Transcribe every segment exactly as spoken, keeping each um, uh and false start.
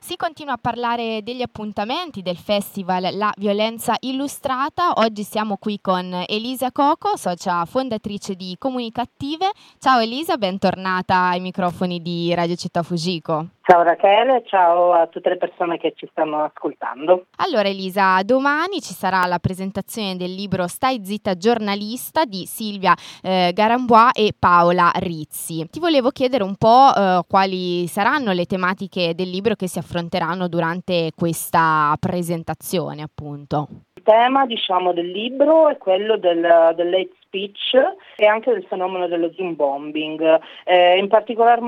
Si continua a parlare degli appuntamenti del festival La Violenza Illustrata. Oggi siamo qui con Elisa Coco, socia fondatrice di Comunicattive. Ciao Elisa, bentornata ai microfoni di Radio Città Fujiko. Ciao Rachele, ciao a tutte le persone che ci stanno ascoltando. Allora Elisa, domani ci sarà la presentazione del libro Stai zitta giornalista di Silvia eh, Garambois e Paola Rizzi. Ti volevo chiedere un po' eh, quali saranno le tematiche del libro che si affronteranno durante questa presentazione, appunto. Il tema, diciamo, del libro è quello del, dell'hate speech e anche del fenomeno dello Zoom bombing. Eh, in particolar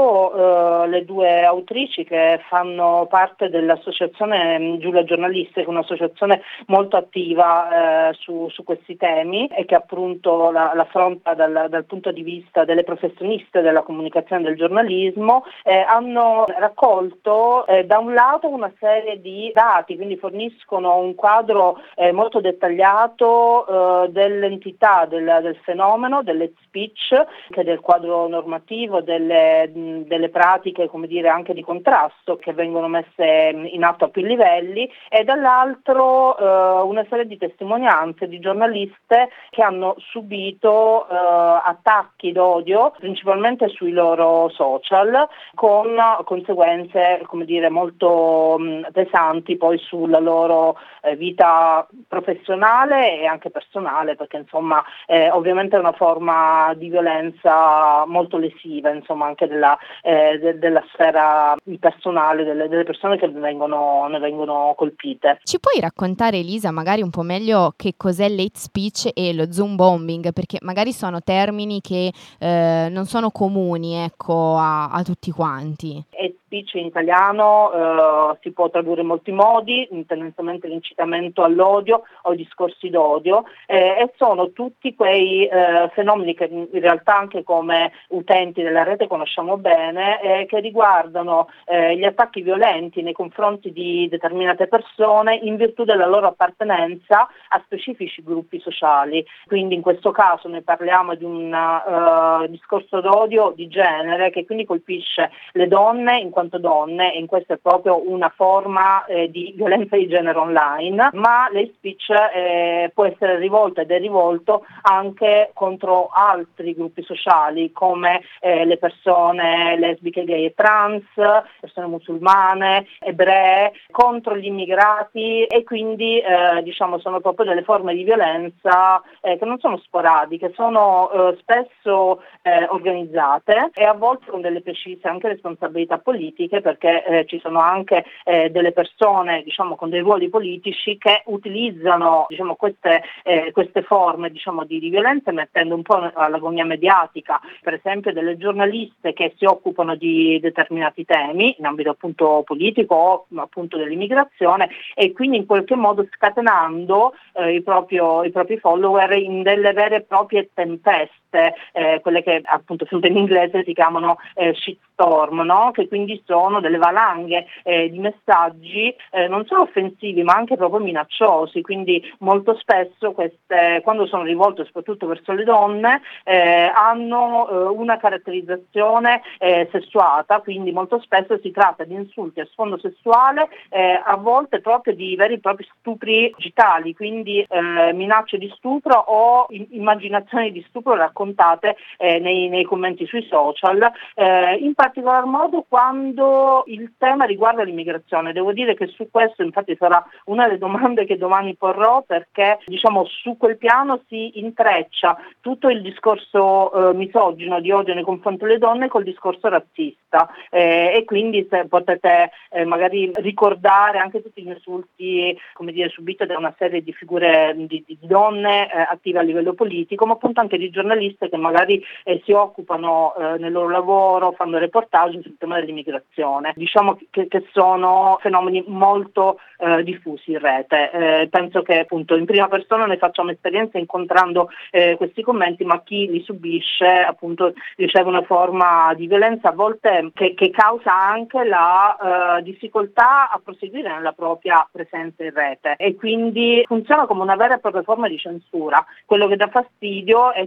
modo eh, le due autrici che fanno parte dell'associazione Giulia Giornaliste, che è un'associazione molto attiva eh, su, su questi temi e che appunto la, l'affronta dal, dal punto di vista delle professioniste della comunicazione e del giornalismo, eh, hanno raccolto eh, da un lato una serie di dati, quindi forniscono un quadro eh, molto dettagliato eh, dell'entità del, del fenomeno, dell'hate speech, che del quadro normativo, delle, delle pratiche, come dire, anche di contrasto che vengono messe in atto a più livelli, e dall'altro eh, una serie di testimonianze di giornaliste che hanno subito eh, attacchi d'odio principalmente sui loro social, con conseguenze, come dire, molto mh, pesanti poi sulla loro eh, vita professionale e anche personale, perché insomma eh, ovviamente è una forma di violenza molto lesiva, insomma, anche della, eh, de- della sfera personale delle, delle persone che vengono, ne vengono colpite. Ci puoi raccontare, Elisa, magari un po' meglio che cos'è l'hate speech e lo Zoom bombing, perché magari sono termini che eh, non sono comuni, ecco, a, a tutti quanti. Hate speech in italiano eh, si può tradurre in molti modi, tendenzialmente l'incitamento all'odio o i discorsi d'odio, eh, e sono tutti quei eh, fenomeni che in realtà anche come utenti della rete conosciamo bene, eh, che riguardano eh, gli attacchi violenti nei confronti di determinate persone in virtù della loro appartenenza a specifici gruppi sociali. Quindi in questo caso noi parliamo di un uh, discorso d'odio di genere che quindi colpisce le donne in quanto donne, e in questo è proprio una forma eh, di violenza di genere online, ma l'hate speech eh, può essere rivolto ed è rivolto anche contro altri gruppi sociali come eh, le persone lesbiche, gay e trans, persone musulmane, ebree, contro gli immigrati, e quindi eh, diciamo sono proprio delle forme di violenza eh, che non sono sporadiche, sono eh, spesso eh, organizzate e a volte con delle precise anche responsabilità politiche, perché eh, ci sono anche eh, delle persone, diciamo, con dei ruoli politici che utilizzano, diciamo, queste, eh, queste forme, diciamo, di, di violenza, mettendo un po' all'agonia mediatica, per esempio delle giornaliste che si occupano di determinati temi in ambito appunto politico o appunto dell'immigrazione, e quindi in qualche modo scatenando eh, i, proprio, i propri follower in delle vere e proprie tempeste, eh, quelle che appunto sempre in inglese si chiamano eh, shitstorm, no? Che quindi sono delle valanghe eh, di messaggi eh, non solo offensivi ma anche proprio minacciosi. Quindi molto spesso queste, quando sono rivolte soprattutto verso le donne, eh, hanno eh, una caratterizzazione eh, sessuata, quindi molto spesso si tratta di insulti a sfondo sessuale, eh, a volte proprio di veri e propri stupri digitali, quindi eh, minacce di stupro o immaginazioni di stupro raccontate eh, nei, nei commenti sui social, eh, in particolar modo quando il tema riguarda l'immigrazione. Devo dire che su questo infatti sarà una delle domande che domani porrò, perché diciamo su quel piano si intreccia tutto il discorso eh, misogino di odio nei confronti delle donne col discorso razzista, eh, e quindi se potete eh, magari ricordare anche tutti gli insulti, come dire, subiti da una serie di figure di, di donne eh, attive a livello politico, ma appunto anche di giornaliste che magari eh, si occupano eh, nel loro lavoro, fanno reportage sul tema dell'immigrazione. Diciamo che, che sono fenomeni molto eh, diffusi in rete. Eh, penso che appunto in prima persona ne facciamo esperienza incontrando eh, questi commenti, ma chi li subisce appunto riceve una forma di violenza a volte che, che causa anche la eh, difficoltà a proseguire nella propria presenza in rete, e quindi funziona come una vera e propria forma di censura. Quello che dà fastidio è che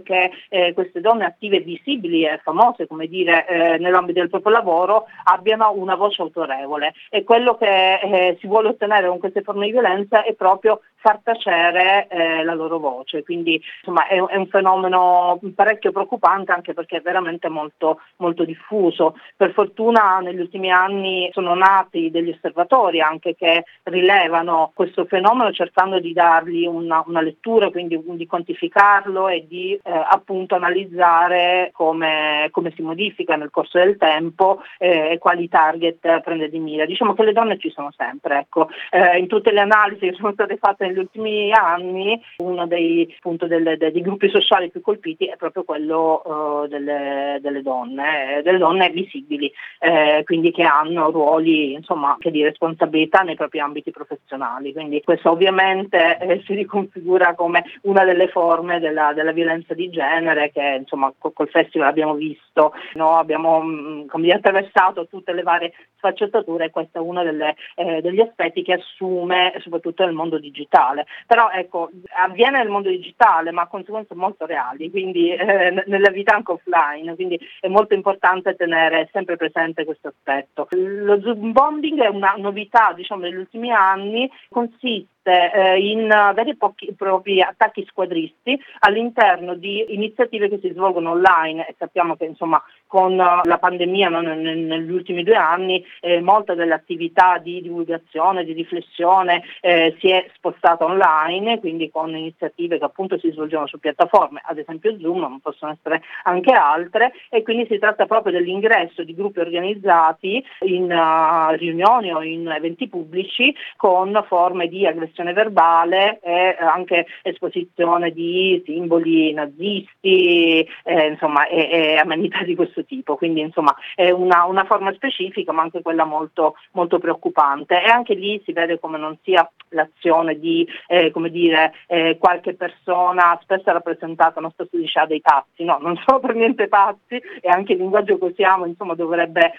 eh, queste donne attive, visibili e famose, come dire, eh, nell'ambito del proprio lavoro, abbiano una voce autorevole. E quello che eh, si vuole ottenere con queste forme di violenza è proprio far tacere eh, la loro voce. Quindi insomma è, è un fenomeno parecchio preoccupante, anche perché è veramente molto, molto diffuso. Per fortuna negli ultimi anni sono nati degli osservatori anche che rilevano questo fenomeno, cercando di dargli una, una lettura, quindi di quantificarlo e di eh, appunto analizzare come, come si modifica nel corso del tempo eh, e quali target prende di mira. Diciamo che le donne ci sono sempre, ecco. Eh, in tutte le analisi che sono state fatte negli ultimi anni, uno dei, appunto, delle, dei gruppi sociali più colpiti è proprio quello uh, delle, delle donne, eh, delle donne visibili, eh, quindi che hanno ruoli, insomma, che di responsabilità nei propri ambiti professionali. Quindi questo ovviamente eh, si riconfigura come una delle forme della, della violenza di genere che, insomma, col, col festival abbiamo visto, no? Abbiamo mh, come dire, attraversato tutte le varie sfaccettature, e questo è uno delle, eh, degli aspetti che assume soprattutto nel mondo digitale. Però ecco, avviene nel mondo digitale ma ha conseguenze molto reali, quindi eh, nella vita anche offline, quindi è molto importante tenere sempre presente questo aspetto. Lo Zoom bombing è una novità, diciamo, negli ultimi anni, consiste eh, in veri e pochi, propri attacchi squadristi all'interno di iniziative che si svolgono online, e sappiamo che insomma con la pandemia, no, negli ultimi due anni eh, molta dell'attività di divulgazione, di riflessione eh, si è spostata online, quindi con iniziative che appunto si svolgono su piattaforme, ad esempio Zoom, ma possono essere anche altre, e quindi si tratta proprio dell'ingresso di gruppi organizzati in uh, riunioni o in eventi pubblici con forme di aggressione verbale e anche esposizione di simboli nazisti, eh, insomma, e, e amenità di questo tipo. Quindi insomma è una, una forma specifica, ma anche quella molto, molto preoccupante, e anche lì si vede come non sia l'azione di eh, come dire eh, qualche persona spesso rappresentata, non sto si dice dei pazzi, no, non sono per niente pazzi, e anche il linguaggio che usiamo insomma dovrebbe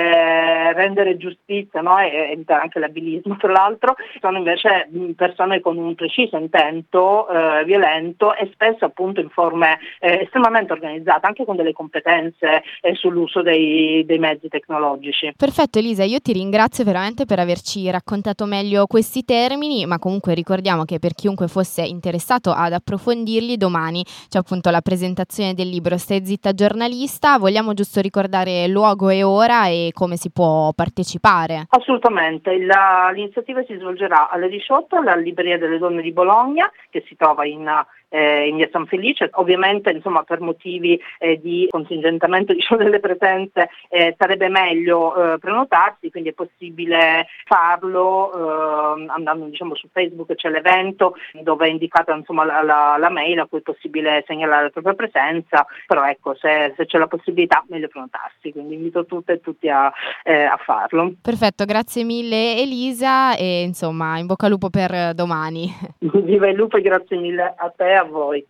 eh, rendere giustizia, no? E evitare anche l'abilismo. Tra l'altro sono invece mh, persone con un preciso intento eh, violento, e spesso appunto in forme eh, estremamente organizzate, anche con delle competenze eh, sull'uso dei, dei mezzi tecnologici. Perfetto Elisa, io ti ringrazio veramente per averci raccontato meglio questi termini, ma comunque ricordiamo che per chiunque fosse interessato ad approfondirli, domani c'è appunto la presentazione del libro Stai zitta giornalista. Vogliamo giusto ricordare luogo e ora e come si può partecipare? Assolutamente, la, l'iniziativa si svolgerà alle diciotto alla Libreria delle Donne di Bologna, che si trova in Eh, in via San Felice. Ovviamente insomma per motivi eh, di contingentamento, diciamo, delle presenze eh, sarebbe meglio eh, prenotarsi, quindi è possibile farlo eh, andando, diciamo, su Facebook, c'è l'evento dove è indicata insomma la, la, la mail a cui è possibile segnalare la propria presenza, però ecco, se, se c'è la possibilità meglio prenotarsi, quindi invito tutte e tutti a, eh, a farlo. Perfetto, grazie mille Elisa, e insomma in bocca al lupo per domani. Viva il lupo e grazie mille a te e a voi.